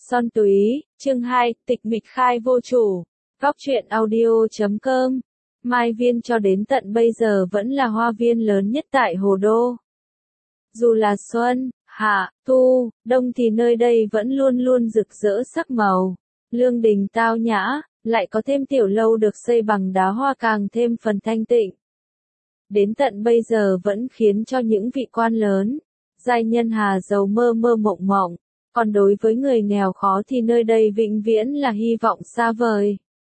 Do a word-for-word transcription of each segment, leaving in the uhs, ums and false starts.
Son Túy, chương hai, tịch mịch khai vô chủ. Góc truyện audio chấm com. Mai Viên cho đến tận bây giờ vẫn là hoa viên lớn nhất tại Hồ Đô. Dù là xuân, hạ, thu, đông thì nơi đây vẫn luôn luôn rực rỡ sắc màu. Lương đình tao nhã, lại có thêm tiểu lâu được xây bằng đá hoa càng thêm phần thanh tịnh. Đến tận bây giờ vẫn khiến cho những vị quan lớn, giai nhân hà giàu mơ mơ mộng mộng. Còn đối với người nghèo khó thì nơi đây vĩnh viễn là hy vọng xa vời.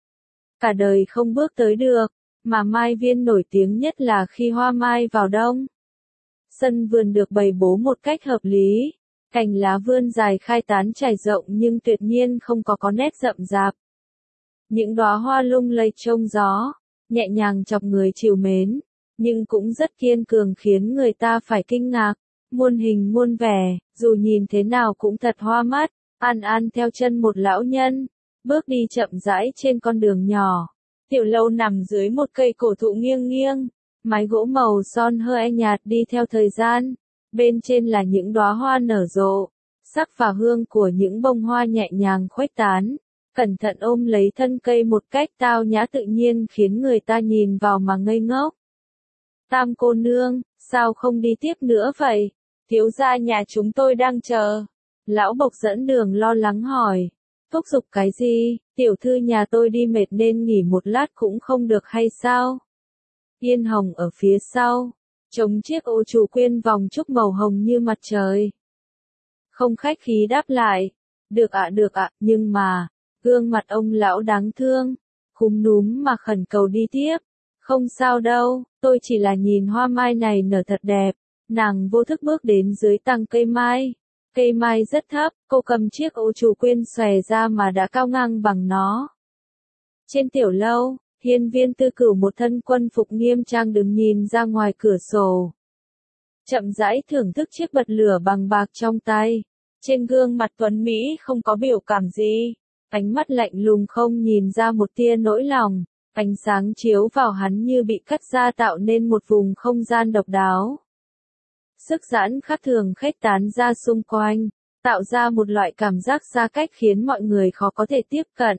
Cả đời không bước tới được, mà Mai Viên nổi tiếng nhất là khi hoa mai vào đông. Sân vườn được bày bố một cách hợp lý, cành lá vươn dài khai tán trải rộng nhưng tuyệt nhiên không có có nét rậm rạp. Những đóa hoa lung lay trông gió, nhẹ nhàng chọc người trìu mến, nhưng cũng rất kiên cường khiến người ta phải kinh ngạc. Muôn hình muôn vẻ, dù nhìn thế nào cũng thật hoa mắt. An An theo chân một lão nhân, bước đi chậm rãi trên con đường nhỏ. Tiểu lâu nằm dưới một cây cổ thụ nghiêng nghiêng, mái gỗ màu son hơi nhạt đi theo thời gian. Bên trên là những đóa hoa nở rộ, sắc và hương của những bông hoa nhẹ nhàng khuếch tán. Cẩn thận ôm lấy thân cây một cách tao nhã tự nhiên khiến người ta nhìn vào mà ngây ngốc. Tam cô nương, sao không đi tiếp nữa vậy? Thiếu gia nhà chúng tôi đang chờ. Lão Bộc dẫn đường lo lắng hỏi. Thúc giục cái gì? Tiểu thư nhà tôi đi mệt nên nghỉ một lát cũng không được hay sao? Yên Hồng ở phía sau, chống chiếc ô chủ quyên vòng trúc màu hồng như mặt trời. Không khách khí đáp lại. Được ạ được ạ, nhưng mà, gương mặt ông lão đáng thương, cúm núm mà khẩn cầu đi tiếp. Không sao đâu, tôi chỉ là nhìn hoa mai này nở thật đẹp. Nàng vô thức bước đến dưới tàng cây mai. Cây mai rất thấp, cô cầm chiếc ô chủ quyên xòe ra mà đã cao ngang bằng nó. Trên tiểu lâu, hiên viên tư cửu một thân quân phục nghiêm trang đứng nhìn ra ngoài cửa sổ. Chậm rãi thưởng thức chiếc bật lửa bằng bạc trong tay. Trên gương mặt tuấn Mỹ không có biểu cảm gì. Ánh mắt lạnh lùng không nhìn ra một tia nỗi lòng. Ánh sáng chiếu vào hắn như bị cắt ra tạo nên một vùng không gian độc đáo. Sức giãn khác thường khuếch tán ra xung quanh, tạo ra một loại cảm giác xa cách khiến mọi người khó có thể tiếp cận.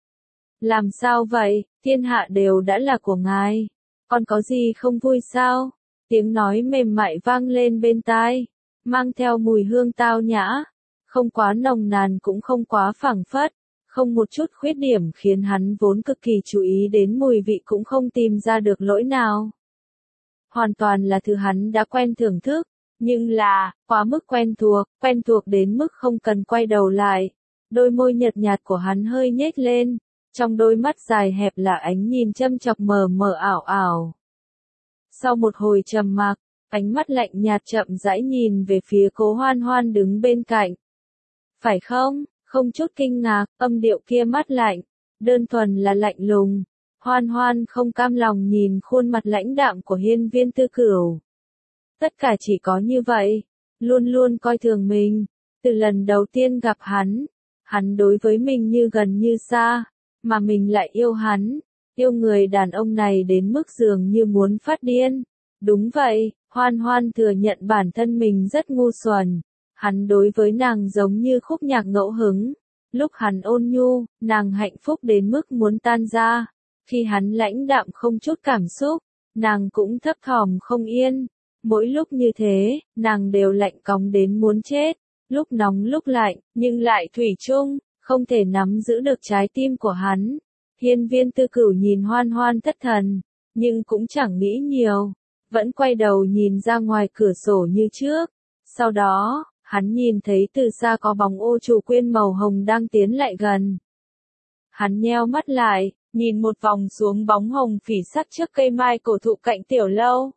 Làm sao vậy, thiên hạ đều đã là của ngài, còn có gì không vui sao? Tiếng nói mềm mại vang lên bên tai, mang theo mùi hương tao nhã, không quá nồng nàn cũng không quá phảng phất, không một chút khuyết điểm khiến hắn vốn cực kỳ chú ý đến mùi vị cũng không tìm ra được lỗi nào. Hoàn toàn là thứ hắn đã quen thưởng thức. Nhưng là, quá mức quen thuộc, quen thuộc đến mức không cần quay đầu lại. Đôi môi nhợt nhạt của hắn hơi nhếch lên, trong đôi mắt dài hẹp là ánh nhìn châm chọc mờ mờ ảo ảo. Sau một hồi trầm mặc, ánh mắt lạnh nhạt chậm rãi nhìn về phía Cố Hoan Hoan đứng bên cạnh. Phải không? Không chút kinh ngạc, âm điệu kia mắt lạnh, đơn thuần là lạnh lùng. Hoan Hoan không cam lòng nhìn khuôn mặt lãnh đạm của hiên viên tư cửu. Tất cả chỉ có như vậy, luôn luôn coi thường mình. Từ lần đầu tiên gặp hắn, hắn đối với mình như gần như xa, mà mình lại yêu hắn, yêu người đàn ông này đến mức dường như muốn phát điên. Đúng vậy, Hoan Hoan thừa nhận bản thân mình rất ngu xuẩn. Hắn đối với nàng giống như khúc nhạc ngẫu hứng. Lúc hắn ôn nhu, nàng hạnh phúc đến mức muốn tan ra. Khi hắn lãnh đạm không chút cảm xúc, nàng cũng thấp thỏm không yên. Mỗi lúc như thế, nàng đều lạnh cóng đến muốn chết, lúc nóng lúc lạnh, nhưng lại thủy chung, không thể nắm giữ được trái tim của hắn. Hiên viên tư cửu nhìn Hoan Hoan thất thần, nhưng cũng chẳng nghĩ nhiều, vẫn quay đầu nhìn ra ngoài cửa sổ như trước. Sau đó, hắn nhìn thấy từ xa có bóng ô chủ quyên màu hồng đang tiến lại gần. Hắn nheo mắt lại, nhìn một vòng xuống bóng hồng phỉ sắc trước cây mai cổ thụ cạnh tiểu lâu.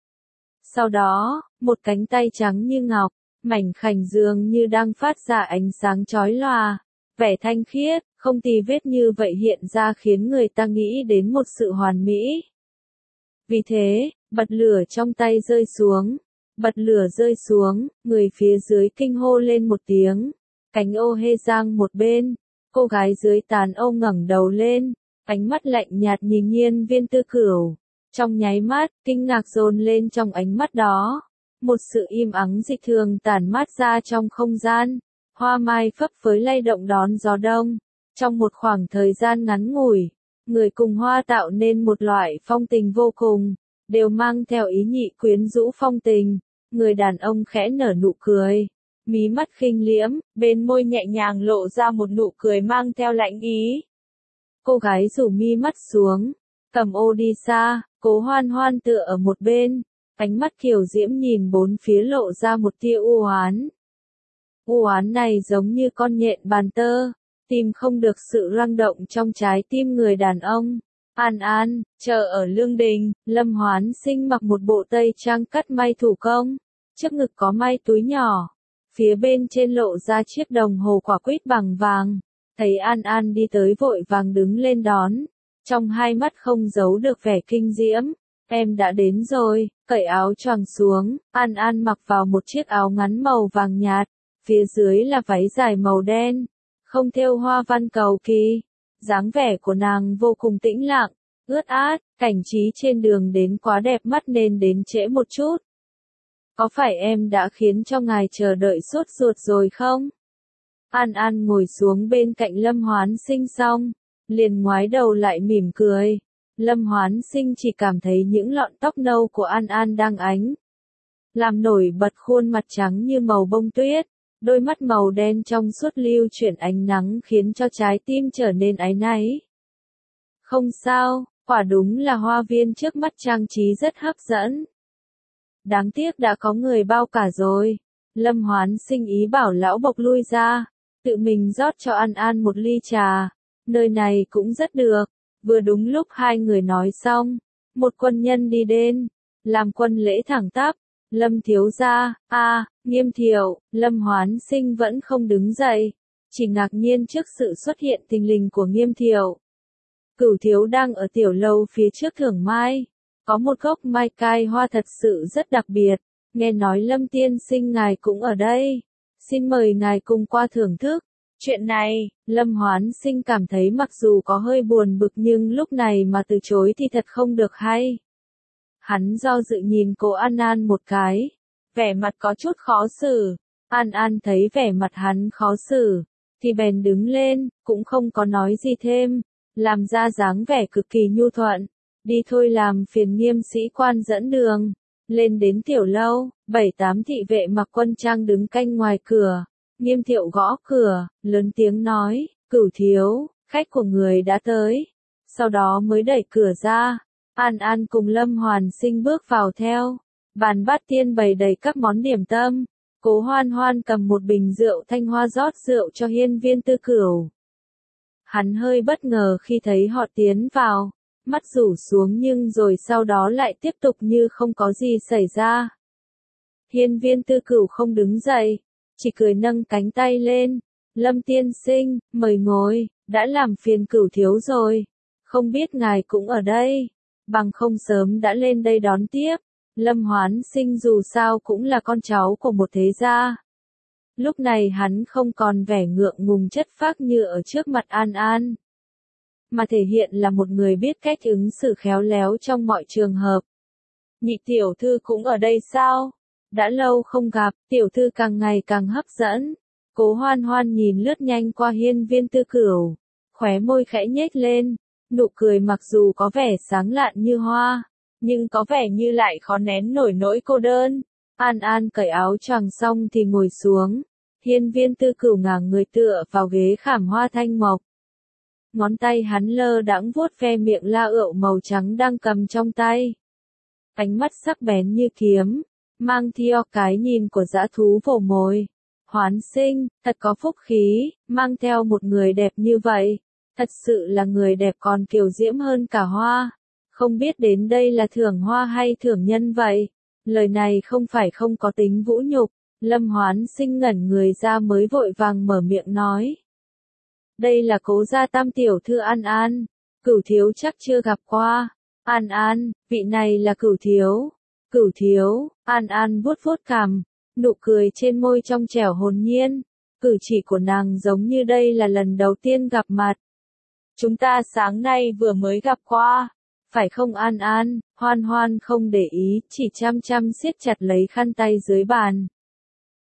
Sau đó, một cánh tay trắng như ngọc, mảnh khảnh dường như đang phát ra ánh sáng chói lòa, vẻ thanh khiết, không tì vết như vậy hiện ra khiến người ta nghĩ đến một sự hoàn mỹ. Vì thế, bật lửa trong tay rơi xuống, bật lửa rơi xuống, người phía dưới kinh hô lên một tiếng, cánh ô hê giang một bên, cô gái dưới tán ô ngẩng đầu lên, ánh mắt lạnh nhạt nhìn hiên viên tư cửu. Trong nháy mắt, kinh ngạc dồn lên trong ánh mắt đó. Một sự im ắng dị thường tản mát ra trong không gian. hoa mai phấp phới lay động đón gió đông. Trong một khoảng thời gian ngắn ngủi, người cùng hoa tạo nên một loại phong tình vô cùng, đều mang theo ý nhị quyến rũ phong tình. Người đàn ông khẽ nở nụ cười, mí mắt khinh liễm, bên môi nhẹ nhàng lộ ra một nụ cười mang theo lạnh ý. Cô gái rủ mi mắt xuống, cầm ô đi xa, Cố Hoan Hoan tựa ở một bên, ánh mắt kiều diễm nhìn bốn phía lộ ra một tia u oán. U oán này giống như con nhện bàn tơ, tìm không được sự răng động trong trái tim người đàn ông. An An, chờ ở Lương Đình, Lâm Hoán Sinh mặc một bộ tây trang cắt may thủ công, trước ngực có may túi nhỏ, phía bên trên lộ ra chiếc đồng hồ quả quýt bằng vàng. Thấy An An đi tới vội vàng đứng lên đón, trong hai mắt không giấu được vẻ kinh diễm. Em đã đến rồi, cởi áo choàng xuống, An An mặc vào một chiếc áo ngắn màu vàng nhạt, phía dưới là váy dài màu đen, không thêu hoa văn cầu kỳ. Dáng vẻ của nàng vô cùng tĩnh lặng, ướt át, cảnh trí trên đường đến quá đẹp mắt nên đến trễ một chút. Có phải em đã khiến cho ngài chờ đợi sốt ruột rồi không? An An ngồi xuống bên cạnh Lâm Hoán Sinh xong, liền ngoái đầu lại mỉm cười. Lâm Hoán Sinh chỉ cảm thấy những lọn tóc nâu của An An đang ánh, làm nổi bật khuôn mặt trắng như màu bông tuyết, đôi mắt màu đen trong suốt lưu chuyển ánh nắng khiến cho trái tim trở nên áy náy. Không sao, quả đúng là hoa viên trước mắt trang trí rất hấp dẫn. Đáng tiếc đã có người bao cả rồi. Lâm Hoán Sinh ý bảo lão bộc lui ra, tự mình rót cho An An một ly trà. Nơi này cũng rất được. Vừa đúng lúc hai người nói xong, một quân nhân đi đến, làm quân lễ thẳng tắp. Lâm thiếu gia, a, Nghiêm Thiệu. Lâm Hoán Sinh vẫn không đứng dậy, chỉ ngạc nhiên trước sự xuất hiện thình lình của Nghiêm Thiệu. Cửu thiếu đang ở tiểu lâu phía trước Thưởng Mai, có một gốc mai cai hoa thật sự rất đặc biệt, nghe nói Lâm tiên sinh ngài cũng ở đây, xin mời ngài cùng qua thưởng thức. Chuyện này, Lâm Hoán Sinh cảm thấy mặc dù có hơi buồn bực nhưng lúc này mà từ chối thì thật không được hay. Hắn do dự nhìn cô An An một cái, vẻ mặt có chút khó xử. An An thấy vẻ mặt hắn khó xử, thì bèn đứng lên, cũng không có nói gì thêm, làm ra dáng vẻ cực kỳ nhu thuận. Đi thôi, làm phiền Nghiêm sĩ quan dẫn đường. Lên đến tiểu lâu, bảy tám thị vệ mặc quân trang đứng canh ngoài cửa. Nghiêm Thiệu gõ cửa, lớn tiếng nói, Cửu thiếu, khách của người đã tới. Sau đó mới đẩy cửa ra. An An cùng Lâm Hoán Sinh bước vào theo. Bàn bát tiên bày đầy các món điểm tâm. Cố Hoan Hoan cầm một bình rượu thanh hoa rót rượu cho Hiên Viên Tư Cửu. Hắn hơi bất ngờ khi thấy họ tiến vào, mắt rủ xuống nhưng rồi sau đó lại tiếp tục như không có gì xảy ra. Hiên Viên Tư Cửu không đứng dậy, chỉ cười nâng cánh tay lên. Lâm tiên sinh, mời ngồi, đã làm phiền Cửu thiếu rồi. Không biết ngài cũng ở đây, bằng không sớm đã lên đây đón tiếp. Lâm Hoán Sinh dù sao cũng là con cháu của một thế gia. Lúc này hắn không còn vẻ ngượng ngùng chất phác như ở trước mặt An An, mà thể hiện là một người biết cách ứng xử khéo léo trong mọi trường hợp. Nhị tiểu thư cũng ở đây sao? Đã lâu không gặp, tiểu thư càng ngày càng hấp dẫn. Cố Hoan Hoan nhìn lướt nhanh qua Hiên Viên Tư Cửu, khóe môi khẽ nhếch lên, nụ cười mặc dù có vẻ sáng lạn như hoa, nhưng có vẻ như lại khó nén nổi nỗi cô đơn. An An cởi áo choàng xong thì ngồi xuống. Hiên Viên Tư Cửu ngả người tựa vào ghế khảm hoa thanh mộc. Ngón tay hắn lơ đãng vuốt ve miệng la ựu màu trắng đang cầm trong tay. Ánh mắt sắc bén như kiếm, mang theo cái nhìn của dã thú vồ mồi. Hoán Sinh, thật có phúc khí, mang theo một người đẹp như vậy. Thật sự là người đẹp còn kiều diễm hơn cả hoa. Không biết đến đây là thưởng hoa hay thưởng nhân vậy? Lời này không phải không có tính vũ nhục. Lâm Hoán Sinh ngẩn người ra mới vội vàng mở miệng nói. Đây là Cố gia tam tiểu thư An An. Cửu thiếu chắc chưa gặp qua. An An, vị này là Cửu thiếu. Cửu thiếu, An An vuốt vuốt cằm, nụ cười trên môi trong trẻo hồn nhiên. Cử chỉ của nàng giống như đây là lần đầu tiên gặp mặt. Chúng ta sáng nay vừa mới gặp qua. Phải không An An? Hoan Hoan không để ý, chỉ chăm chăm siết chặt lấy khăn tay dưới bàn.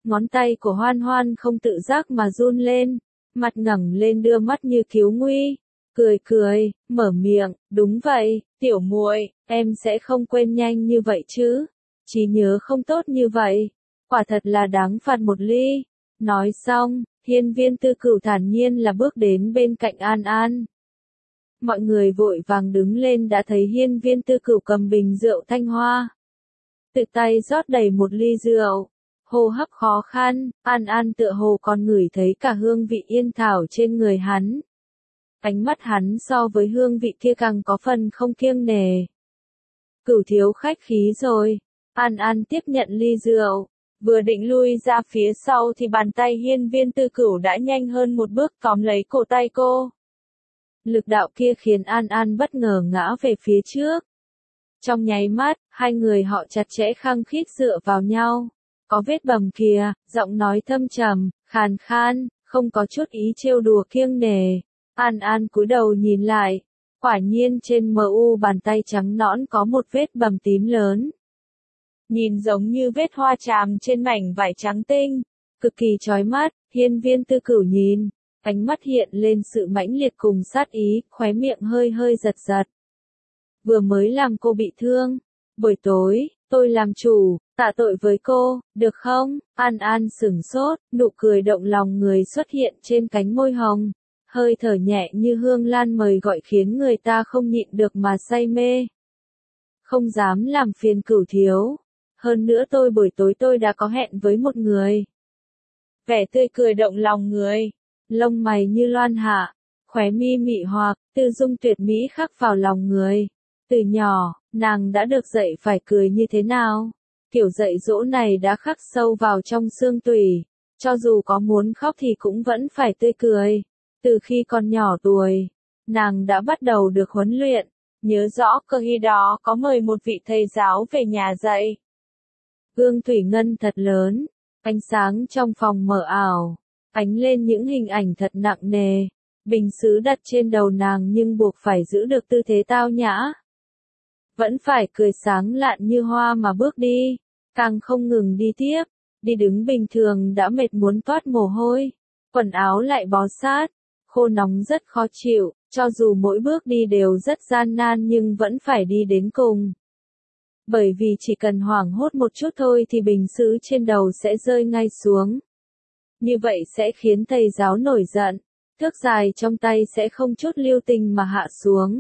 Ngón tay của Hoan Hoan không tự giác mà run lên, mặt ngẩng lên đưa mắt như cứu nguy, cười cười, mở miệng, đúng vậy, tiểu muội, em sẽ không quên nhanh như vậy chứ, trí nhớ không tốt như vậy, quả thật là đáng phạt một ly. Nói xong, Hiên Viên Tư Cửu thản nhiên là bước đến bên cạnh An An. Mọi người vội vàng đứng lên đã thấy Hiên Viên Tư Cửu cầm bình rượu thanh hoa. Tự tay rót đầy một ly rượu, hô hấp khó khăn, An An tựa hồ còn ngửi thấy cả hương vị yên thảo trên người hắn. Ánh mắt hắn so với hương vị kia càng có phần không kiêng nề. Cửu thiếu khách khí rồi, An An tiếp nhận ly rượu, vừa định lui ra phía sau thì bàn tay Hiên Viên Tư Cửu đã nhanh hơn một bước tóm lấy cổ tay cô. Lực đạo kia khiến An An bất ngờ ngã về phía trước. Trong nháy mắt, hai người họ chặt chẽ khăng khít dựa vào nhau. Có vết bầm kìa, giọng nói thâm trầm, khàn khan, không có chút ý trêu đùa kiêng nề. An An cúi đầu nhìn lại, quả nhiên trên mờ u bàn tay trắng nõn có một vết bầm tím lớn. Nhìn giống như vết hoa chàm trên mảnh vải trắng tinh, cực kỳ chói mắt. Hiên Viên Tư Cửu nhìn, ánh mắt hiện lên sự mãnh liệt cùng sát ý, khóe miệng hơi hơi giật giật. Vừa mới làm cô bị thương, buổi tối, tôi làm chủ, tạ tội với cô, được không? An An sửng sốt, nụ cười động lòng người xuất hiện trên cánh môi hồng, hơi thở nhẹ như hương lan mời gọi khiến người ta không nhịn được mà say mê. Không dám làm phiền Cửu thiếu, hơn nữa tôi buổi tối tôi đã có hẹn với một người. Vẻ tươi cười động lòng người, lông mày như loan hạ, khóe mi mị hoặc, tư dung tuyệt mỹ khắc vào lòng người. Từ nhỏ, nàng đã được dạy phải cười như thế nào. Kiểu dạy dỗ này đã khắc sâu vào trong xương tủy. Cho dù có muốn khóc thì cũng vẫn phải tươi cười. Từ khi còn nhỏ tuổi, nàng đã bắt đầu được huấn luyện. Nhớ rõ cơ khi đó có mời một vị thầy giáo về nhà dạy. Gương thủy ngân thật lớn, ánh sáng trong phòng mờ ảo, ánh lên những hình ảnh thật nặng nề. Bình sứ đặt trên đầu nàng nhưng buộc phải giữ được tư thế tao nhã. Vẫn phải cười sáng lạn như hoa mà bước đi, càng không ngừng đi tiếp, đi đứng bình thường đã mệt muốn toát mồ hôi, quần áo lại bó sát, khô nóng rất khó chịu, cho dù mỗi bước đi đều rất gian nan nhưng vẫn phải đi đến cùng. Bởi vì chỉ cần hoảng hốt một chút thôi thì bình sứ trên đầu sẽ rơi ngay xuống. Như vậy sẽ khiến thầy giáo nổi giận, thước dài trong tay sẽ không chút lưu tình mà hạ xuống.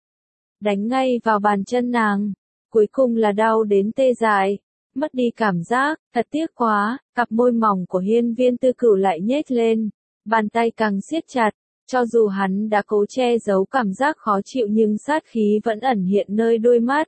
Đánh ngay vào bàn chân nàng, cuối cùng là đau đến tê dại, mất đi cảm giác, thật tiếc quá, cặp môi mỏng của Hiên Viên Tư Cửu lại nhếch lên, bàn tay càng siết chặt, cho dù hắn đã cố che giấu cảm giác khó chịu nhưng sát khí vẫn ẩn hiện nơi đôi mắt.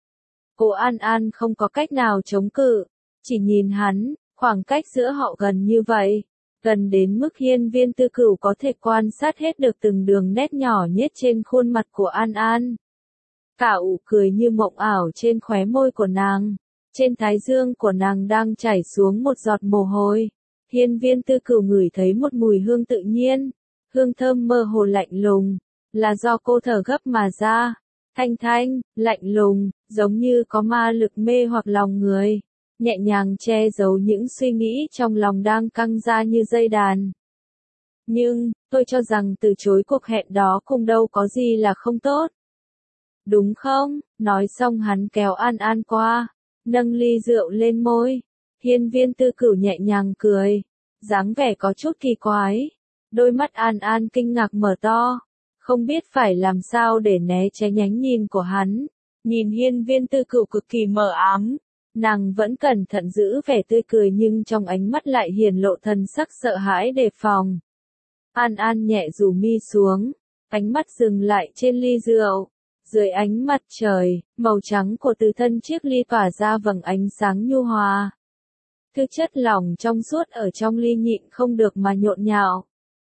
Cô An An không có cách nào chống cự, chỉ nhìn hắn, khoảng cách giữa họ gần như vậy, gần đến mức Hiên Viên Tư Cửu có thể quan sát hết được từng đường nét nhỏ nhất trên khuôn mặt của An An. Cả ủ cười như mộng ảo trên khóe môi của nàng, trên thái dương của nàng đang chảy xuống một giọt mồ hôi. Hiên Viên Tư Cửu ngửi thấy một mùi hương tự nhiên, hương thơm mơ hồ lạnh lùng, là do cô thở gấp mà ra, thanh thanh, lạnh lùng, giống như có ma lực mê hoặc lòng người, nhẹ nhàng che giấu những suy nghĩ trong lòng đang căng ra như dây đàn. Nhưng, tôi cho rằng từ chối cuộc hẹn đó cũng đâu có gì là không tốt. Đúng không? Nói xong hắn kéo An An qua, nâng ly rượu lên môi. Hiên Viên Tư Cửu nhẹ nhàng cười, dáng vẻ có chút kỳ quái. Đôi mắt An An kinh ngạc mở to, không biết phải làm sao để né tránh ánh nhìn của hắn. Nhìn Hiên Viên Tư Cửu cực kỳ mờ ám, nàng vẫn cẩn thận giữ vẻ tươi cười nhưng trong ánh mắt lại hiển lộ thần sắc sợ hãi đề phòng. An An nhẹ rủ mi xuống, ánh mắt dừng lại trên ly rượu. Dưới ánh mặt trời, màu trắng của từ thân chiếc ly tỏa ra vầng ánh sáng nhu hòa. Thứ chất lỏng trong suốt ở trong ly nhịn không được mà nhộn nhạo.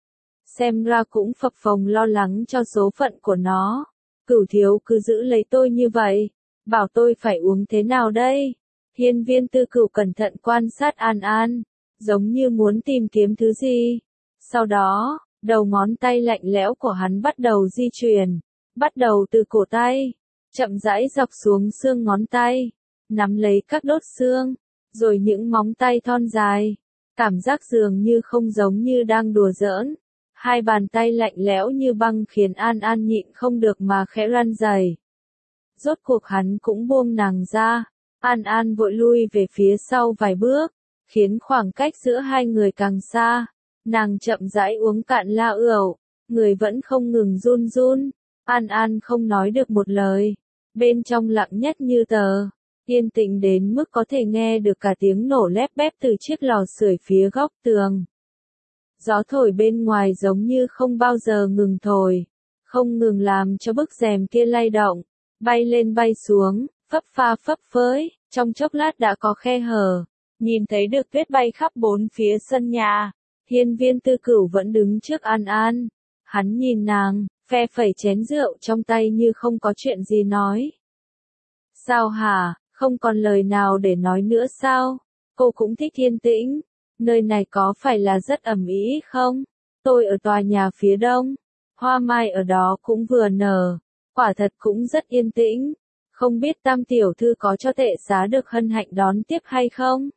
Xem ra cũng phập phồng lo lắng cho số phận của nó. Cửu thiếu cứ giữ lấy tôi như vậy, bảo tôi phải uống thế nào đây? Hiên Viên Tư Cửu cẩn thận quan sát An An, giống như muốn tìm kiếm thứ gì. Sau đó, đầu ngón tay lạnh lẽo của hắn bắt đầu di chuyển. Bắt đầu từ cổ tay, chậm rãi dọc xuống xương ngón tay, nắm lấy các đốt xương, rồi những móng tay thon dài, Cảm giác dường như không giống như đang đùa giỡn. Hai bàn tay lạnh lẽo như băng khiến An An nhịn không được mà khẽ run rẩy. Rốt cuộc hắn cũng buông nàng ra. An An vội lui về phía sau vài bước, khiến khoảng cách giữa hai người càng xa. Nàng chậm rãi uống cạn la ửu, người vẫn không ngừng run run. An An không nói được một lời, bên trong lặng nhất như tờ, yên tĩnh đến mức có thể nghe được cả tiếng nổ lép bép từ chiếc lò sưởi phía góc tường. Gió thổi bên ngoài giống như không bao giờ ngừng thổi, không ngừng làm cho bức rèm kia lay động, bay lên bay xuống, phấp pha phấp phới, trong chốc lát đã có khe hở, nhìn thấy được tuyết bay khắp bốn phía sân nhà. Hiên Viên Tư Cửu vẫn đứng trước An An, hắn nhìn nàng, phe phẩy chén rượu trong tay như không có chuyện gì nói. Sao hả, không còn lời nào để nói nữa sao? Cô cũng thích yên tĩnh, nơi này có phải là rất ầm ĩ không? Tôi ở tòa nhà phía đông, hoa mai ở đó cũng vừa nở, quả thật cũng rất yên tĩnh. Không biết Tam tiểu thư có cho tệ xá được hân hạnh đón tiếp hay không?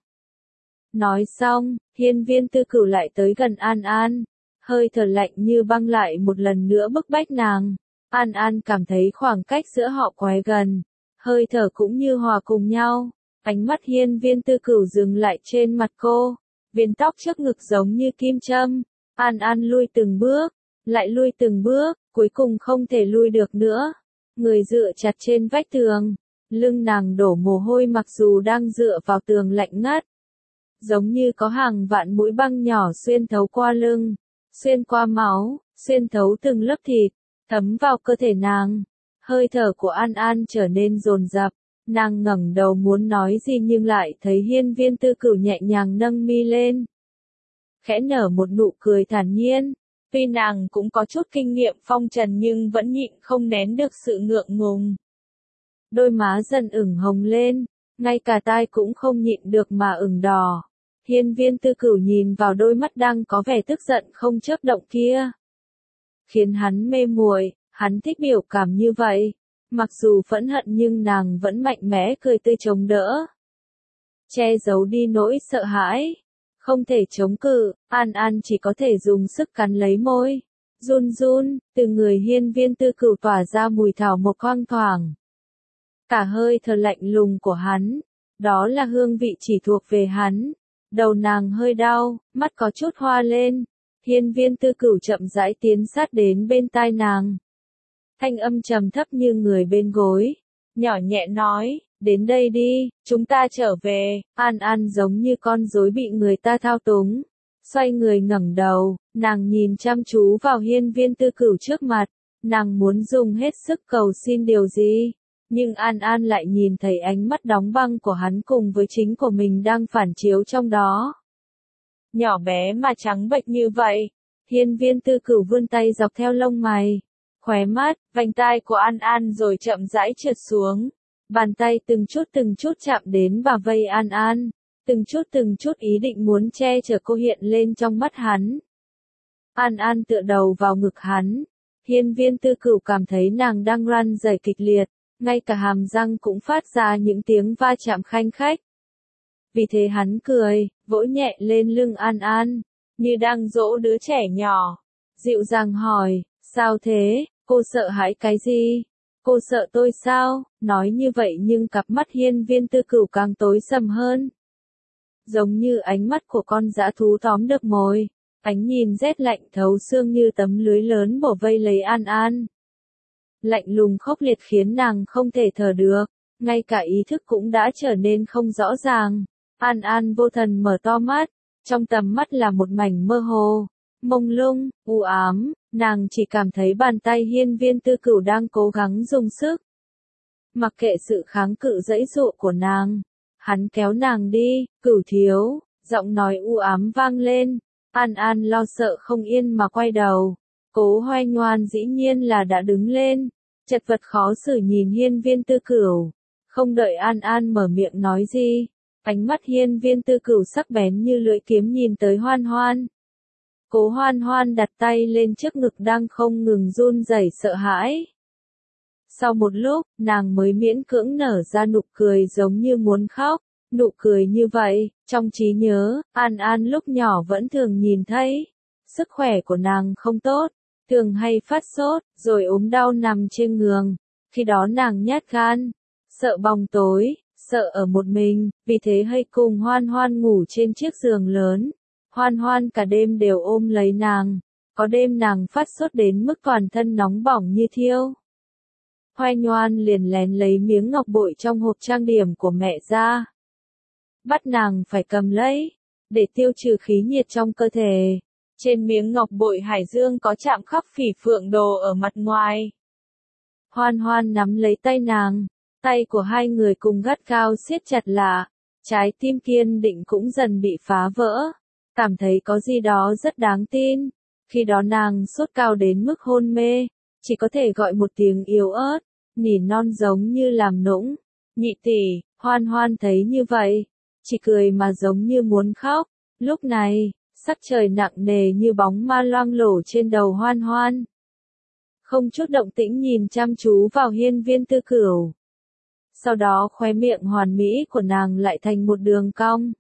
Nói xong, Hiên Viên Tư Cửu lại tới gần An An, hơi thở lạnh như băng lại một lần nữa bức bách nàng. An An cảm thấy khoảng cách giữa họ quá gần, hơi thở cũng như hòa cùng nhau. Ánh mắt Hiên Viên Tư Cửu dừng lại trên mặt cô, viền tóc trước ngực giống như kim châm. An An lui từng bước, lại lui từng bước, cuối cùng không thể lui được nữa. Người dựa chặt trên vách tường, lưng nàng đổ mồ hôi mặc dù đang dựa vào tường lạnh ngắt. Giống như có hàng vạn mũi băng nhỏ xuyên thấu qua lưng, xuyên qua máu, xuyên thấu từng lớp thịt, thấm vào cơ thể nàng. Hơi thở của An An trở nên dồn dập, nàng ngẩng đầu muốn nói gì nhưng lại thấy Hiên Viên Tư Cửu nhẹ nhàng nâng mi lên, khẽ nở một nụ cười thản nhiên. Tuy nàng cũng có chút kinh nghiệm phong trần nhưng vẫn nhịn không nén được sự ngượng ngùng. Đôi má dần ửng hồng lên, ngay cả tai cũng không nhịn được mà ửng đỏ. Hiên Viên Tư Cửu nhìn vào đôi mắt đang có vẻ tức giận không chớp động kia, khiến hắn mê muội. Hắn thích biểu cảm như vậy. Mặc dù phẫn hận nhưng nàng vẫn mạnh mẽ cười tươi chống đỡ, che giấu đi nỗi sợ hãi. Không thể chống cự, An An chỉ có thể dùng sức cắn lấy môi, run run. Từ người Hiên Viên Tư Cửu tỏa ra mùi thảo mộc thoang thoảng, cả hơi thở lạnh lùng của hắn, đó là hương vị chỉ thuộc về hắn. Đầu nàng hơi đau, mắt có chút hoa lên. Hiên Viên Tư Cửu chậm rãi tiến sát đến bên tai nàng, thanh âm trầm thấp như người bên gối, nhỏ nhẹ nói, đến đây đi, chúng ta trở về. An An giống như con rối bị người ta thao túng, xoay người ngẩng đầu, nàng nhìn chăm chú vào Hiên Viên Tư Cửu trước mặt, nàng muốn dùng hết sức cầu xin điều gì, nhưng An An lại nhìn thấy ánh mắt đóng băng của hắn cùng với chính của mình đang phản chiếu trong đó. Nhỏ bé mà trắng bệch như vậy. Hiên Viên Tư Cửu vươn tay dọc theo lông mày, khóe mắt, vành tai của An An rồi chậm rãi trượt xuống. Bàn tay từng chút từng chút chạm đến và vây An An, từng chút từng chút ý định muốn che chở cô hiện lên trong mắt hắn. An An tựa đầu vào ngực hắn, Hiên Viên Tư Cửu cảm thấy nàng đang run rẩy kịch liệt, ngay cả hàm răng cũng phát ra những tiếng va chạm khanh khách. Vì thế hắn cười, vỗ nhẹ lên lưng An An, như đang dỗ đứa trẻ nhỏ, dịu dàng hỏi, sao thế, cô sợ hãi cái gì? Cô sợ tôi sao? Nói như vậy nhưng cặp mắt Hiên Viên Tư Cửu càng tối sầm hơn, giống như ánh mắt của con dã thú tóm được mồi, ánh nhìn rét lạnh thấu xương như tấm lưới lớn bổ vây lấy An An. Lạnh lùng khốc liệt khiến nàng không thể thở được, ngay cả ý thức cũng đã trở nên không rõ ràng. An An vô thần mở to mắt, trong tầm mắt là một mảnh mơ hồ, mông lung, u ám, nàng chỉ cảm thấy bàn tay Hiên Viên Tư Cửu đang cố gắng dùng sức. Mặc kệ sự kháng cự giãy giụa của nàng, hắn kéo nàng đi. Cửu thiếu, giọng nói u ám vang lên. An An lo sợ không yên mà quay đầu. Cố Hoài Ngoan dĩ nhiên là đã đứng lên, chật vật khó xử nhìn Hiên Viên Tư Cửu. Không đợi An An mở miệng nói gì, ánh mắt Hiên Viên Tư Cửu sắc bén như lưỡi kiếm nhìn tới Hoan Hoan. Cố Hoan Hoan đặt tay lên trước ngực đang không ngừng run rẩy sợ hãi. Sau một lúc, nàng mới miễn cưỡng nở ra nụ cười giống như muốn khóc, Nụ cười như vậy, trong trí nhớ, An An lúc nhỏ vẫn thường nhìn thấy. Sức khỏe của nàng không tốt, thường hay phát sốt, rồi ốm đau nằm trên giường. Khi đó nàng nhát gan, sợ bóng tối, sợ ở một mình, vì thế hay cùng Hoan Hoan ngủ trên chiếc giường lớn. Hoan Hoan cả đêm đều ôm lấy nàng, có đêm nàng phát sốt đến mức toàn thân nóng bỏng như thiêu. Hoài Nhoan liền lén lấy miếng ngọc bội trong hộp trang điểm của mẹ ra. Bắt nàng phải cầm lấy, để tiêu trừ khí nhiệt trong cơ thể. Trên miếng ngọc bội hải dương có chạm khắc phỉ phượng đồ ở mặt ngoài. Hoan Hoan nắm lấy tay nàng, tay của hai người cùng gắt gao siết chặt lạ, trái tim kiên định cũng dần bị phá vỡ, cảm thấy có gì đó rất đáng tin. Khi đó nàng sốt cao đến mức hôn mê, chỉ có thể gọi một tiếng yếu ớt, nỉ non giống như làm nũng. Nhị tỷ, Hoan Hoan thấy như vậy, chỉ cười mà giống như muốn khóc. Lúc này, sắc trời nặng nề như bóng ma loang lổ trên đầu Hoan Hoan. Không chút động tĩnh nhìn chăm chú vào hiên viên tư cửu. Sau đó khóe miệng hoàn mỹ của nàng lại thành một đường cong.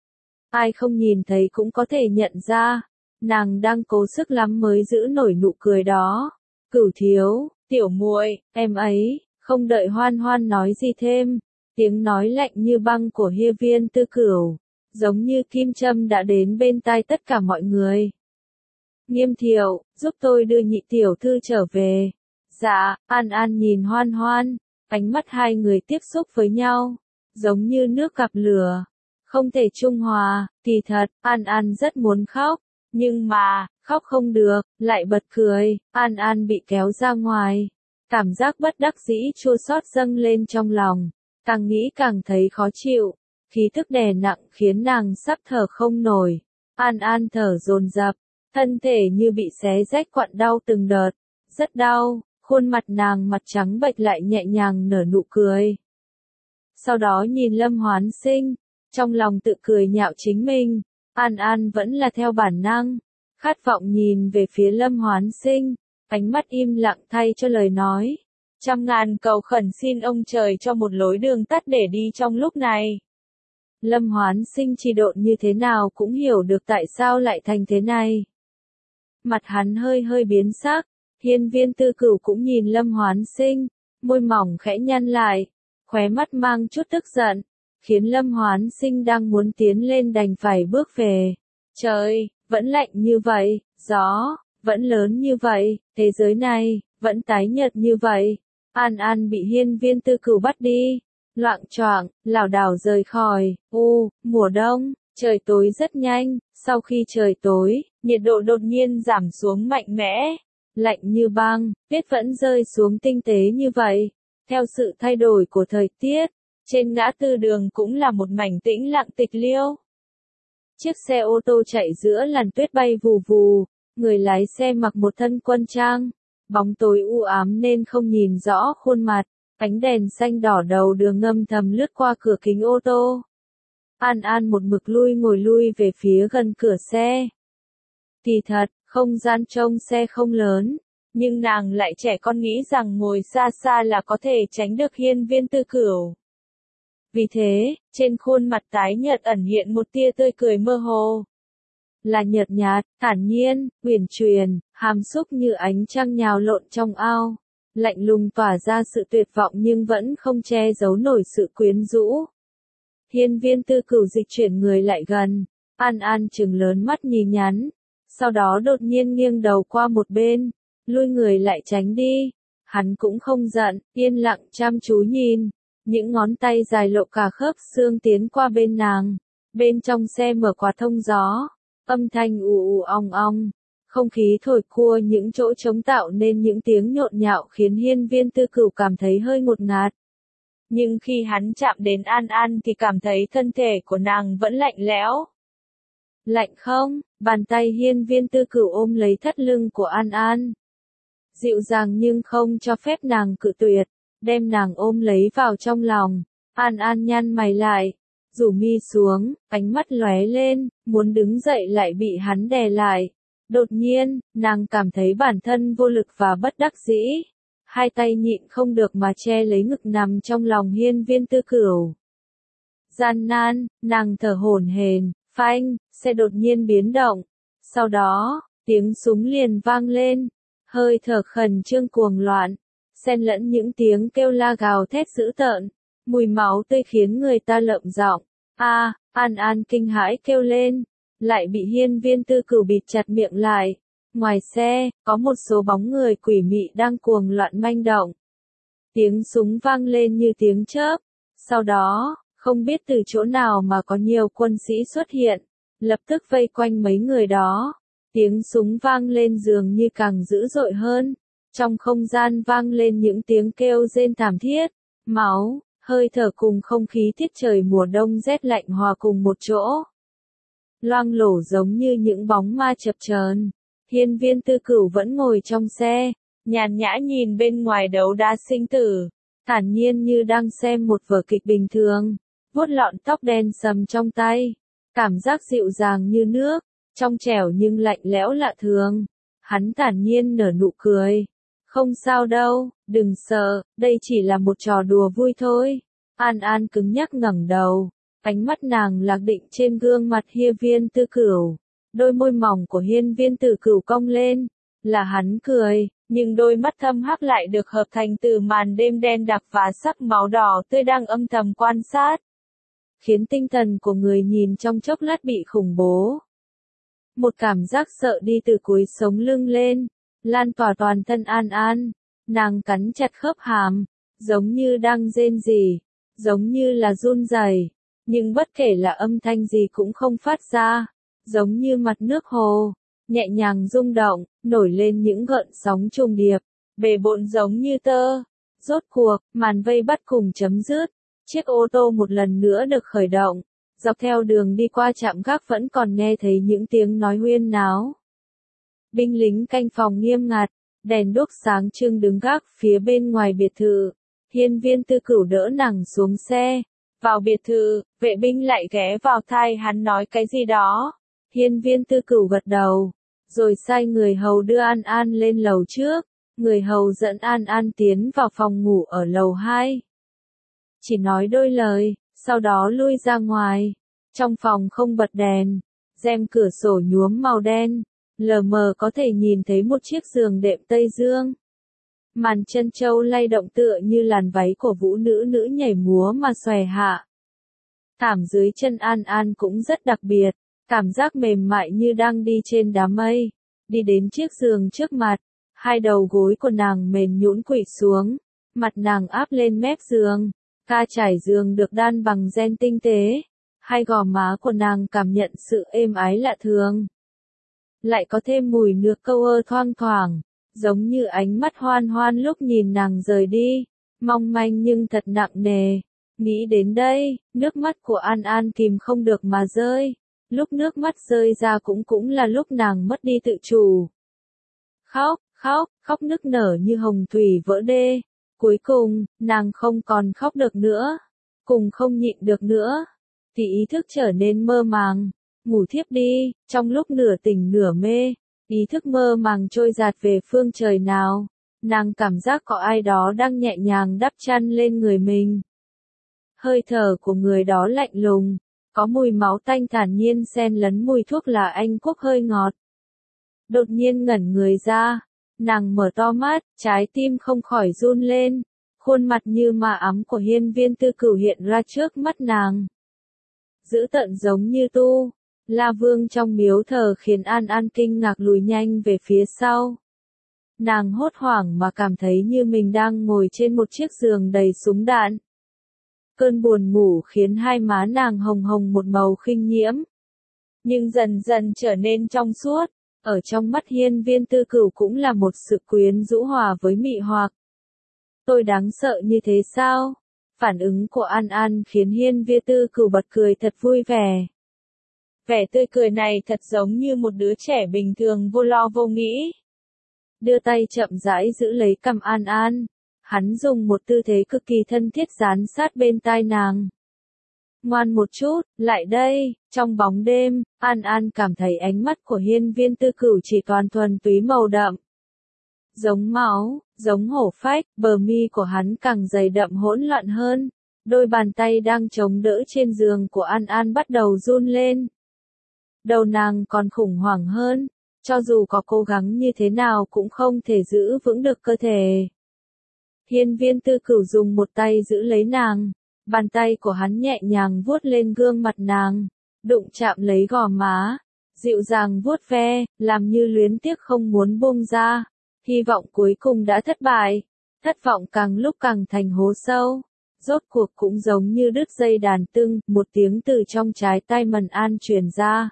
Ai không nhìn thấy cũng có thể nhận ra, nàng đang cố sức lắm mới giữ nổi nụ cười đó. Cửu thiếu, tiểu muội, em ấy, không đợi Hoan Hoan nói gì thêm, tiếng nói lạnh như băng của hiên viên tư cửu, giống như kim châm đã đến bên tai tất cả mọi người. Nghiêm Thiệu, giúp tôi đưa nhị tiểu thư trở về. Dạ, An An nhìn Hoan Hoan, ánh mắt hai người tiếp xúc với nhau, giống như nước gặp lửa, không thể trung hòa. Kỳ thật, An An rất muốn khóc, nhưng mà, khóc không được, lại bật cười. An An bị kéo ra ngoài, cảm giác bất đắc dĩ chua xót dâng lên trong lòng, càng nghĩ càng thấy khó chịu, khí thức đè nặng khiến nàng sắp thở không nổi. An An thở dồn dập, thân thể như bị xé rách quặn đau từng đợt, rất đau, khuôn mặt nàng mặt trắng bệch lại nhẹ nhàng nở nụ cười. Sau đó nhìn Lâm Hoán Sinh, trong lòng tự cười nhạo chính mình. An An vẫn là theo bản năng, khát vọng nhìn về phía Lâm Hoán Sinh, ánh mắt im lặng thay cho lời nói. Trăm ngàn cầu khẩn xin ông trời cho một lối đường tắt để đi trong lúc này. Lâm Hoán Sinh chỉ độn như thế nào cũng hiểu được tại sao lại thành thế này. Mặt hắn hơi hơi biến sắc, hiên viên tư cửu cũng nhìn Lâm Hoán Sinh, môi mỏng khẽ nhăn lại, khóe mắt mang chút tức giận, khiến Lâm Hoán Sinh đang muốn tiến lên đành phải bước về. Trời, vẫn lạnh như vậy, gió, vẫn lớn như vậy, thế giới này, vẫn tái nhợt như vậy. An An bị hiên viên tư cửu bắt đi, loạng choạng, lảo đảo rời khỏi. U, mùa đông, trời tối rất nhanh, sau khi trời tối, nhiệt độ đột nhiên giảm xuống mạnh mẽ, lạnh như băng, tuyết vẫn rơi xuống tinh tế như vậy. Theo sự thay đổi của thời tiết, trên ngã tư đường cũng là một mảnh tĩnh lặng tịch liêu. Chiếc xe ô tô chạy giữa làn tuyết bay vù vù, người lái xe mặc một thân quân trang, bóng tối u ám nên không nhìn rõ khuôn mặt, ánh đèn xanh đỏ đầu đường ngâm thầm lướt qua cửa kính ô tô. An An một mực lui ngồi lui về phía gần cửa xe. Kỳ thật, không gian trông xe không lớn, nhưng nàng lại trẻ con nghĩ rằng ngồi xa xa là có thể tránh được hiên viên tư cửu. Vì thế, trên khuôn mặt tái nhợt ẩn hiện một tia tươi cười mơ hồ. Là nhợt nhạt, thản nhiên, uyển chuyển, hàm xúc như ánh trăng nhào lộn trong ao, lạnh lùng tỏa ra sự tuyệt vọng nhưng vẫn không che giấu nổi sự quyến rũ. Hiên viên tư cửu dịch chuyển người lại gần, An An trừng lớn mắt nhìn nhắn, sau đó đột nhiên nghiêng đầu qua một bên, lui người lại tránh đi. Hắn cũng không giận, yên lặng chăm chú nhìn, những ngón tay dài lộ cả khớp xương tiến qua bên nàng. Bên trong xe mở quạt thông gió, âm thanh ù ù ong ong, không khí thổi cua những chỗ trống tạo nên những tiếng nhộn nhạo khiến hiên viên tư cửu cảm thấy hơi ngột ngạt. Nhưng khi hắn chạm đến An An thì cảm thấy thân thể của nàng vẫn lạnh lẽo. Lạnh không? Bàn tay hiên viên tư cửu ôm lấy thắt lưng của An An. Dịu dàng nhưng không cho phép nàng cự tuyệt, đem nàng ôm lấy vào trong lòng. An An nhăn mày lại, rủ mi xuống, ánh mắt lóe lên, muốn đứng dậy lại bị hắn đè lại. Đột nhiên, nàng cảm thấy bản thân vô lực và bất đắc dĩ. Hai tay nhịn không được mà che lấy ngực nằm trong lòng hiên viên tư cửu. Gian nan, nàng thở hổn hển, phanh, xe đột nhiên biến động. Sau đó, tiếng súng liền vang lên, hơi thở khẩn trương cuồng loạn, xen lẫn những tiếng kêu la gào thét dữ tợn, mùi máu tươi khiến người ta lợm giọng. A, An An kinh hãi kêu lên, lại bị Hiên Viên Tư Cửu bịt chặt miệng lại. Ngoài xe, có một số bóng người quỷ mị đang cuồng loạn manh động. Tiếng súng vang lên như tiếng chớp. Sau đó, không biết từ chỗ nào mà có nhiều quân sĩ xuất hiện, lập tức vây quanh mấy người đó. Tiếng súng vang lên dường như càng dữ dội hơn. Trong không gian vang lên những tiếng kêu rên thảm thiết, máu, hơi thở cùng không khí tiết trời mùa đông rét lạnh hòa cùng một chỗ. Loang lổ giống như những bóng ma chập chờn. Hiên Viên Tư Cửu vẫn ngồi trong xe, nhàn nhã nhìn bên ngoài đấu đá sinh tử, thản nhiên như đang xem một vở kịch bình thường, vuốt lọn tóc đen sầm trong tay, cảm giác dịu dàng như nước, trong trẻo nhưng lạnh lẽo lạ thường. Hắn thản nhiên nở nụ cười. Không sao đâu, đừng sợ, đây chỉ là một trò đùa vui thôi. An An cứng nhắc ngẩng đầu, ánh mắt nàng lạc định trên gương mặt Hiên Viên Tư Cửu. Đôi môi mỏng của Hiên Viên Tư Cửu cong lên, là hắn cười, nhưng đôi mắt thâm hắc lại được hợp thành từ màn đêm đen đặc và sắc máu đỏ tươi đang âm thầm quan sát, khiến tinh thần của người nhìn trong chốc lát bị khủng bố. Một cảm giác sợ đi từ cuối sống lưng lên, lan tỏa toàn thân An An, nàng cắn chặt khớp hàm, giống như đang rên rỉ, giống như là run rẩy, nhưng bất kể là âm thanh gì cũng không phát ra, giống như mặt nước hồ, nhẹ nhàng rung động, nổi lên những gợn sóng trùng điệp, bề bộn giống như tơ. Rốt cuộc, màn vây bắt cùng chấm dứt, chiếc ô tô một lần nữa được khởi động, dọc theo đường đi qua trạm gác vẫn còn nghe thấy những tiếng nói huyên náo. Binh lính canh phòng nghiêm ngặt, đèn đuốc sáng trưng đứng gác phía bên ngoài biệt thự. Hiên Viên Tư Cửu đỡ nàng xuống xe. Vào biệt thự, vệ binh lại ghé vào tai hắn nói cái gì đó. Hiên Viên Tư Cửu gật đầu, rồi sai người hầu đưa An An lên lầu trước. Người hầu dẫn An An tiến vào phòng ngủ ở lầu hai. Chỉ nói đôi lời, sau đó lui ra ngoài. Trong phòng không bật đèn, rèm cửa sổ nhuốm màu đen, lờ mờ có thể nhìn thấy một chiếc giường đệm Tây Dương. Màn chân châu lay động tựa như làn váy của vũ nữ nữ nhảy múa mà xòe hạ. Thảm dưới chân An An cũng rất đặc biệt, cảm giác mềm mại như đang đi trên đám mây. Đi đến chiếc giường trước mặt, hai đầu gối của nàng mềm nhũn khuỵu xuống, mặt nàng áp lên mép giường, ga trải giường được đan bằng ren tinh tế, hai gò má của nàng cảm nhận sự êm ái lạ thường. Lại có thêm mùi nước câu ơ thoang thoảng, giống như ánh mắt Hoan Hoan lúc nhìn nàng rời đi, mong manh nhưng thật nặng nề. Nghĩ đến đây, nước mắt của An An kìm không được mà rơi, lúc nước mắt rơi ra cũng cũng là lúc nàng mất đi tự chủ. Khóc, khóc, khóc nức nở như hồng thủy vỡ đê. Cuối cùng, nàng không còn khóc được nữa, cùng không nhịn được nữa, thì ý thức trở nên mơ màng, ngủ thiếp đi. Trong lúc nửa tỉnh nửa mê, ý thức mơ màng trôi dạt về phương trời nào, nàng cảm giác có ai đó đang nhẹ nhàng đắp chăn lên người mình. Hơi thở của người đó lạnh lùng, có mùi máu tanh thản nhiên xen lẫn mùi thuốc lá Anh Quốc hơi ngọt. Đột nhiên ngẩn người ra, nàng mở to mắt, trái tim không khỏi run lên, khuôn mặt như ma ám của Hiên Viên Tư Cửu hiện ra trước mắt nàng. Dữ tợn giống như tu La Vương trong miếu thờ khiến An An kinh ngạc lùi nhanh về phía sau. Nàng hốt hoảng mà cảm thấy như mình đang ngồi trên một chiếc giường đầy súng đạn. Cơn buồn ngủ khiến hai má nàng hồng hồng một màu khinh nhiễm, nhưng dần dần trở nên trong suốt. Ở trong mắt Hiên Viên Tư Cửu cũng là một sự quyến rũ hòa với mị hoặc. Tôi đáng sợ như thế sao? Phản ứng của An An khiến Hiên Viên Tư Cửu bật cười thật vui vẻ. Vẻ tươi cười này thật giống như một đứa trẻ bình thường vô lo vô nghĩ. Đưa tay chậm rãi giữ lấy cằm An An. Hắn dùng một tư thế cực kỳ thân thiết dán sát bên tai nàng. Ngoan một chút, lại đây. Trong bóng đêm, An An cảm thấy ánh mắt của Hiên Viên Tư Cửu chỉ toàn thuần túy màu đậm. Giống máu, giống hổ phách, bờ mi của hắn càng dày đậm hỗn loạn hơn. Đôi bàn tay đang chống đỡ trên giường của An An bắt đầu run lên. Đầu nàng còn khủng hoảng hơn, cho dù có cố gắng như thế nào cũng không thể giữ vững được cơ thể. Hiên Viên Tư Cửu dùng một tay giữ lấy nàng, bàn tay của hắn nhẹ nhàng vuốt lên gương mặt nàng, đụng chạm lấy gò má, dịu dàng vuốt ve, làm như luyến tiếc không muốn buông ra. Hy vọng cuối cùng đã thất bại, thất vọng càng lúc càng thành hố sâu. Rốt cuộc cũng giống như đứt dây đàn tưng, một tiếng từ trong trái tay Mần An truyền ra.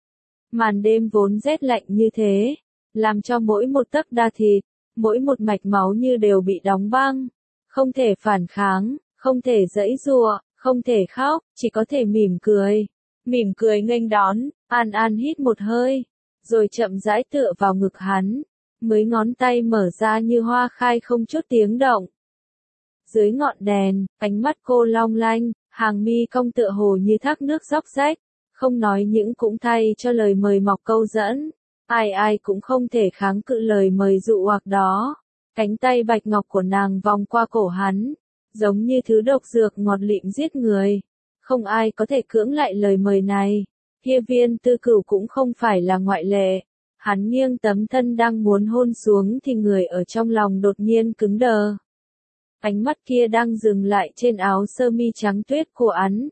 Màn đêm vốn rét lạnh như thế, làm cho mỗi một tấc da thịt, mỗi một mạch máu như đều bị đóng băng, không thể phản kháng, không thể giãy giụa, không thể khóc, chỉ có thể mỉm cười. Mỉm cười nghênh đón, An An hít một hơi, rồi chậm rãi tựa vào ngực hắn, mấy ngón tay mở ra như hoa khai không chút tiếng động. Dưới ngọn đèn, ánh mắt cô long lanh, hàng mi cong tựa hồ như thác nước róc rách, không nói những cũng thay cho lời mời mọc câu dẫn. Ai ai cũng không thể kháng cự lời mời dụ hoặc đó. Cánh tay bạch ngọc của nàng vòng qua cổ hắn, giống như thứ độc dược ngọt lịm giết người. Không ai có thể cưỡng lại lời mời này. Hiên Viên Tư Cửu cũng không phải là ngoại lệ. Hắn nghiêng tấm thân đang muốn hôn xuống thì người ở trong lòng đột nhiên cứng đờ. Ánh mắt kia đang dừng lại trên áo sơ mi trắng tuyết của hắn.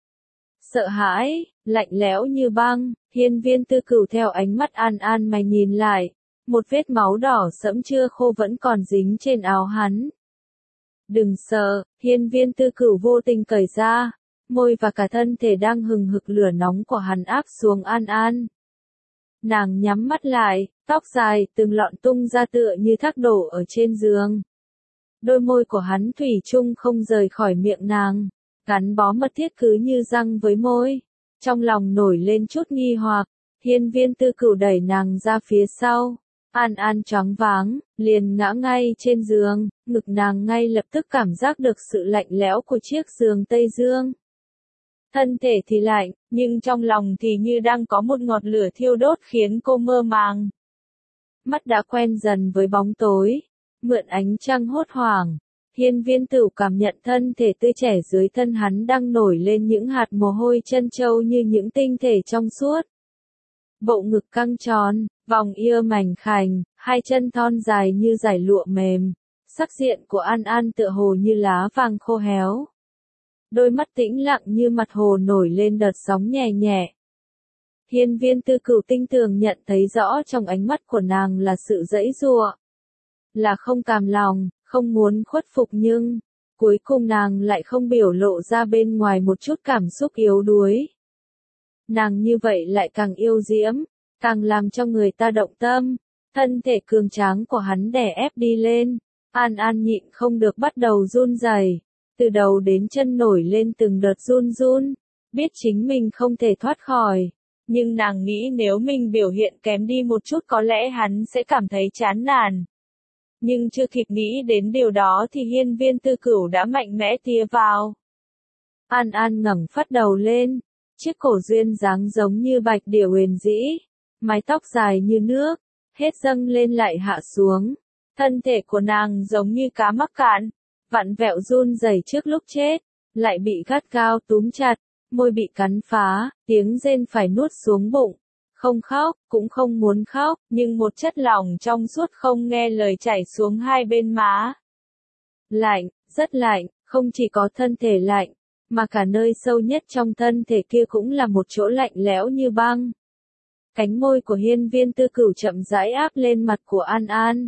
Sợ hãi, lạnh lẽo như băng, Hiên Viên Tư Cửu theo ánh mắt An An mà nhìn lại, một vết máu đỏ sẫm chưa khô vẫn còn dính trên áo hắn. Đừng sợ, Hiên Viên Tư Cửu vô tình cởi ra, môi và cả thân thể đang hừng hực lửa nóng của hắn áp xuống An An. Nàng nhắm mắt lại, tóc dài từng lọn tung ra tựa như thác đổ ở trên giường. Đôi môi của hắn thủy chung không rời khỏi miệng nàng, gắn bó mật thiết cứ như răng với môi. Trong lòng nổi lên chút nghi hoặc, Hiên Viên Tư Cửu đẩy nàng ra phía sau. An An choáng váng, liền ngã ngay trên giường, ngực nàng ngay lập tức cảm giác được sự lạnh lẽo của chiếc giường Tây Dương. Thân thể thì lạnh, nhưng trong lòng thì như đang có một ngọn lửa thiêu đốt khiến cô mơ màng. Mắt đã quen dần với bóng tối, mượn ánh trăng hốt hoảng, Hiên Viên Tửu cảm nhận thân thể tươi trẻ dưới thân hắn đang nổi lên những hạt mồ hôi chân châu như những tinh thể trong suốt. Bộ ngực căng tròn, vòng eo mảnh khảnh, hai chân thon dài như dải lụa mềm, sắc diện của An An tựa hồ như lá vàng khô héo. Đôi mắt tĩnh lặng như mặt hồ nổi lên đợt sóng nhẹ nhẹ. Hiên Viên Tư Cửu tinh tường nhận thấy rõ trong ánh mắt của nàng là sự giãy giụa, là không cam lòng, không muốn khuất phục nhưng, cuối cùng nàng lại không biểu lộ ra bên ngoài một chút cảm xúc yếu đuối. Nàng như vậy lại càng yêu diễm, càng làm cho người ta động tâm, thân thể cường tráng của hắn đè ép đi lên, An An nhịn không được bắt đầu run rẩy, từ đầu đến chân nổi lên từng đợt run run, biết chính mình không thể thoát khỏi, nhưng nàng nghĩ nếu mình biểu hiện kém đi một chút có lẽ hắn sẽ cảm thấy chán nản. Nhưng chưa kịp nghĩ đến điều đó thì Hiên Viên Tư Cửu đã mạnh mẽ tia vào. An An ngẩng phát đầu lên, chiếc cổ duyên dáng giống như bạch điểu huyền dĩ, mái tóc dài như nước, hết dâng lên lại hạ xuống. Thân thể của nàng giống như cá mắc cạn, vặn vẹo run rẩy trước lúc chết, lại bị gắt gao túm chặt, môi bị cắn phá, tiếng rên phải nuốt xuống bụng. Không khóc, cũng không muốn khóc, nhưng một chất lỏng trong suốt không nghe lời chảy xuống hai bên má. Lạnh, rất lạnh, không chỉ có thân thể lạnh, mà cả nơi sâu nhất trong thân thể kia cũng là một chỗ lạnh lẽo như băng. Cánh môi của Hiên Viên Tư Cửu chậm rãi áp lên mặt của An An.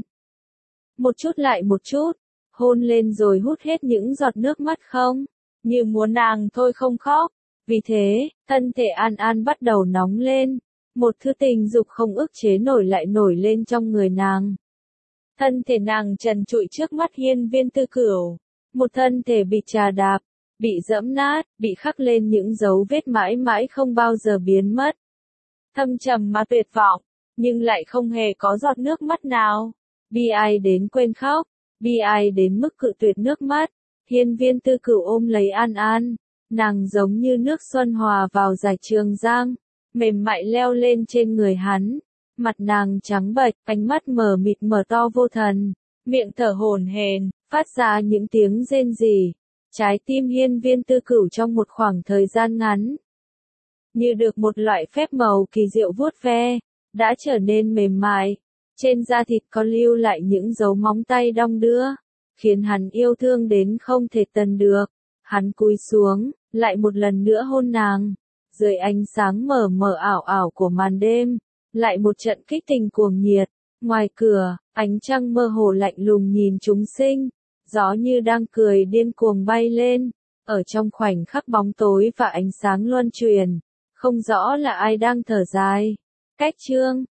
Một chút lại một chút, hôn lên rồi hút hết những giọt nước mắt không, như muốn nàng thôi không khóc. Vì thế, thân thể An An bắt đầu nóng lên. Một thứ tình dục không ức chế nổi lại nổi lên trong người nàng. Thân thể nàng trần trụi trước mắt Hiên Viên Tư Cửu. Một thân thể bị trà đạp, bị dẫm nát, bị khắc lên những dấu vết mãi mãi không bao giờ biến mất. Thâm trầm mà tuyệt vọng, nhưng lại không hề có giọt nước mắt nào. Bi ai đến quên khóc, bi ai đến mức cự tuyệt nước mắt. Hiên Viên Tư Cửu ôm lấy An An, nàng giống như nước xuân hòa vào dải Trường Giang. Mềm mại leo lên trên người hắn, mặt nàng trắng bệch, ánh mắt mờ mịt mở to vô thần, miệng thở hổn hển, phát ra những tiếng rên rỉ. Trái tim hiên viên tư cửu trong một khoảng thời gian ngắn, như được một loại phép màu kỳ diệu vuốt ve, đã trở nên mềm mại. Trên da thịt có lưu lại những dấu móng tay đong đưa, khiến hắn yêu thương đến không thể tần được. Hắn cúi xuống, lại một lần nữa hôn nàng. Dưới ánh sáng mờ mờ ảo ảo của màn đêm, lại một trận kích tình cuồng nhiệt. Ngoài cửa, ánh trăng mơ hồ lạnh lùng nhìn chúng sinh, gió như đang cười điên cuồng bay lên. Ở trong khoảnh khắc bóng tối và ánh sáng luân truyền, không rõ là ai đang thở dài. Cách chương